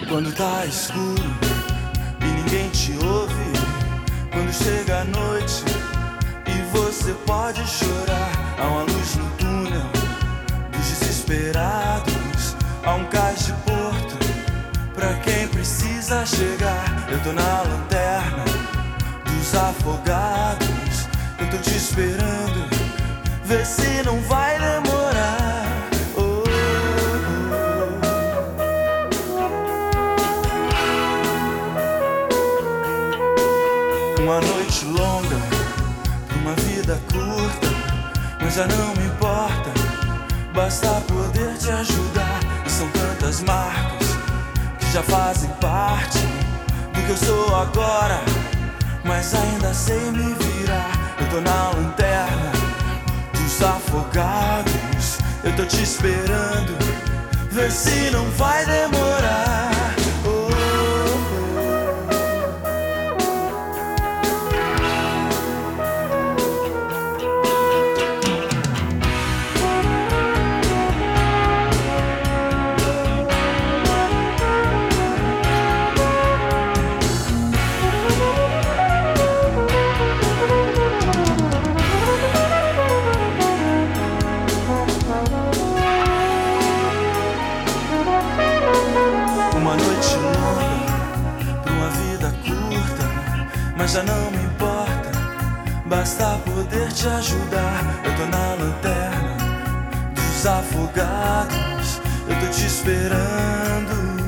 Quando tá escuro e ninguém te ouve, quando chega a noite e você pode chorar, há uma luz no túnel dos desesperados, há um cais de porto pra quem precisa chegar. Eu tô na lanterna dos afogados, eu tô te esperando, vê se não vai demorar. Uma noite longa, uma vida curta, mas já não me importa, basta poder te ajudar. E são tantas marcas que já fazem parte do que eu sou agora, mas ainda sei me virar. Eu tô na lanterna dos afogados, eu tô te esperando, vê se não vai demorar. Uma noite longa, pra uma vida curta, mas já não me importa, basta poder te ajudar. Eu tô na lanterna dos afogados, eu tô te esperando.